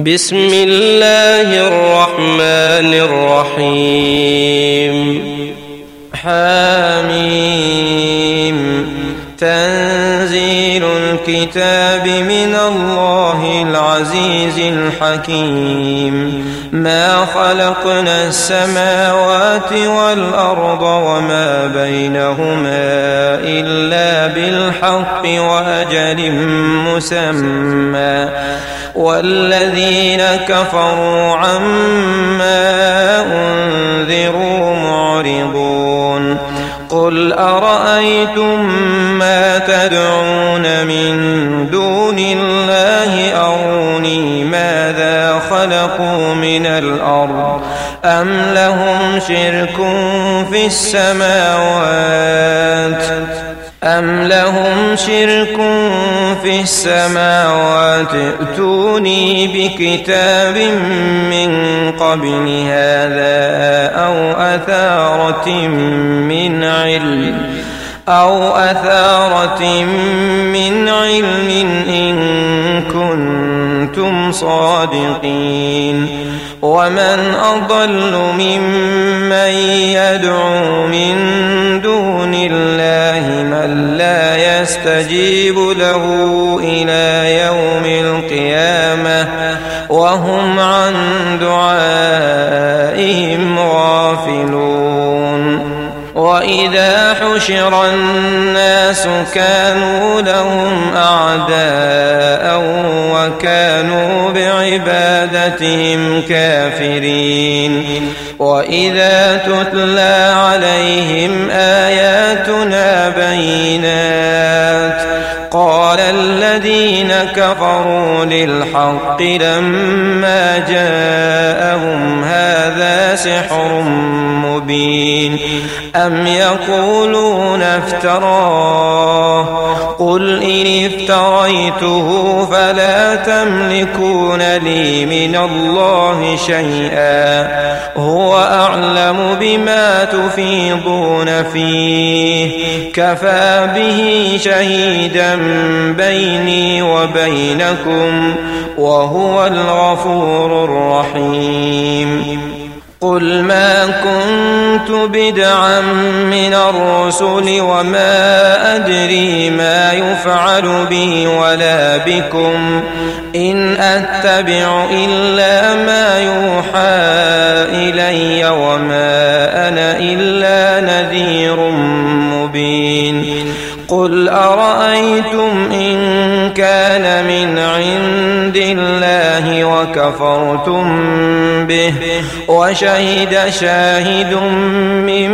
بسم الله الرحمن الرحيم. حميم. تنزيل الكتاب من الله العزيز الحكيم. ما خلقنا السماوات والأرض وما بينهما إلا بالحق وأجل مسمى، والذين كفروا عما أنذروا معرضون. قل أرأيتم ما تدعون من دون الله أروني ماذا خلقوا من الأرض أم لهم شرك في السماوات ائتوني بكتاب من قبل هذا أو أثارة من علم إن كنتم صادقين. ومن أضل ممن يدعو من دون الله من لا يستجيب له إلى يوم القيامة وهم عن دعائهم غافلون. وإذا حشر الناس كانوا لهم أعداء وكانوا بعبادتهم كافرين. وإذا تتلى عليهم آياتنا بينات قال الذين كفروا للحق لما جاءهم هذا سحر مبين. أم يقولون افتراه قل إن افتريته فلا تملكون لي من الله شيئا هو أعلم بما تفيضون فيه كفى به شهيدا بيني وبينكم وهو الغفور الرحيم. قل ما كنت بدعا من الرسل وما أدري ما يفعل بي ولا بكم إن أتبع إلا ما يوحى إلي وما أنا إلا نذير مبين. قل أرأيتم إن كان من عند الله وكفرتم به وشهد شاهد من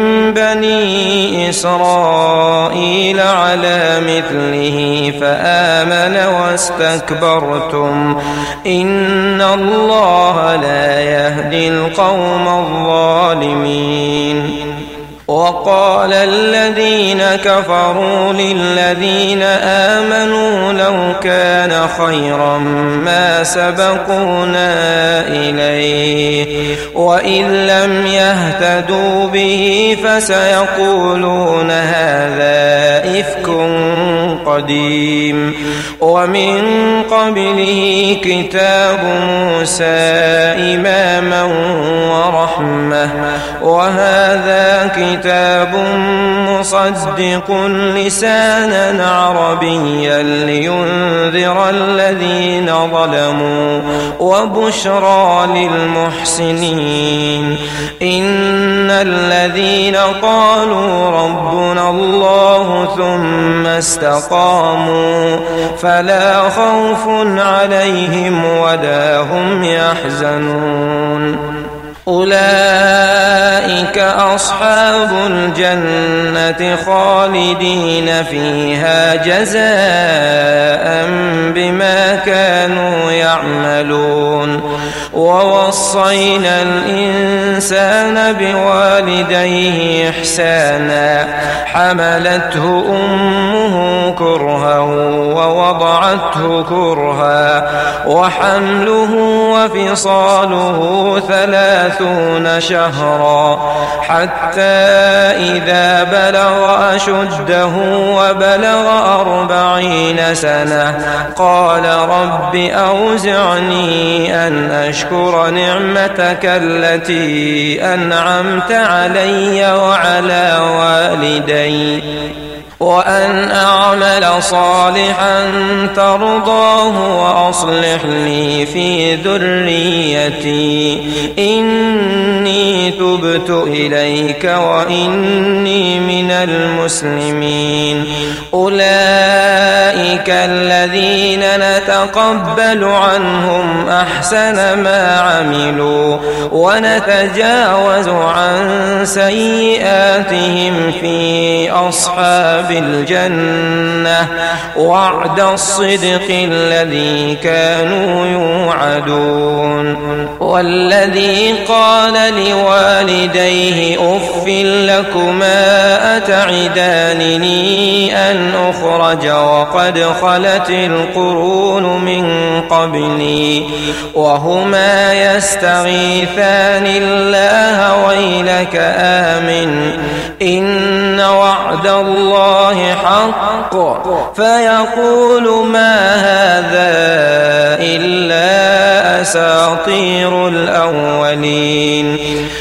بني إسرائيل على مثله فآمن واستكبرتم إن الله لا يهدي القوم الظالمين. وقال الذين كفروا للذين آمنوا لو كان خيرا ما سبقونا إليه وإذ لم يهتدوا به فسيقولون هذا إفك قديم. ومن قبله كتاب موسى إماما ورحمة وهذا كتاب مصدق لسانا عربيا لينذر الذين ظلموا وبشرى للمحسنين. إن الذين قالوا ربنا الله ثم استقاموا فلا خوف عليهم ولا هم يحزنون. أولئك أصحاب الجنة خالدين فيها جزاء بما كانوا يعملون. ووصينا الإنسان بوالديه إحسانا حملته أمه كرها ووضعته كرها وحمله وفصاله 30 30 شهرا حتى إذا بلغ أشده وبلغ 40 سنة قال رب أوزعني أن أشكر نعمتك التي أنعمت علي وعلى والدي وأن أعمل صالحا ترضاه وأصلح لي في ذريتي إني تبت إليك وإني من المسلمين. أولئك الذين نتقبل عنهم أحسن ما عملوا ونتجاوز عن سيئاتهم في أصحاب الجنة وعد الصدق الذي كانوا يوعدون. والذي قال لوالديه أف لكما أتعدانني أن أخرج وقد خلت القرون من قبلي وهما يستغيثان الله ويلك آمن إن وعد الله حق فيقول ما هذا إلا أساطير الأولين.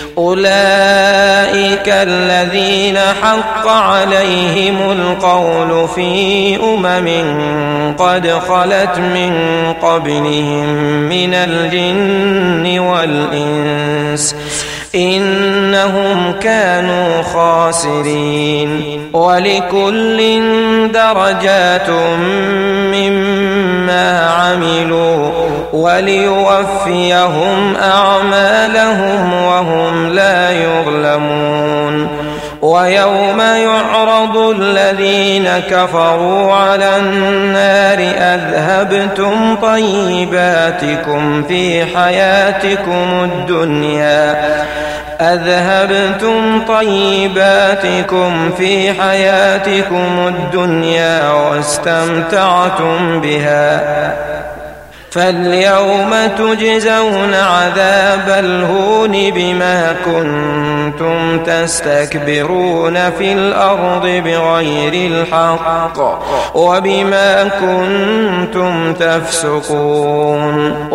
أولئك الذين حق عليهم القول في قد خلت من قبلهم من الجن والإنس إنهم كانوا خاسرين. ولكل درجات مما عملوا وليوفيهم أعمالهم وهم لا يظلمون. ويوم يعرض الذين كفروا على النار أذهبتم طيباتكم في حياتكم الدنيا واستمتعتم بها فاليوم تجزون عذاب الهون بما كنتم تستكبرون في الأرض بغير الحق وبما كنتم تفسقون.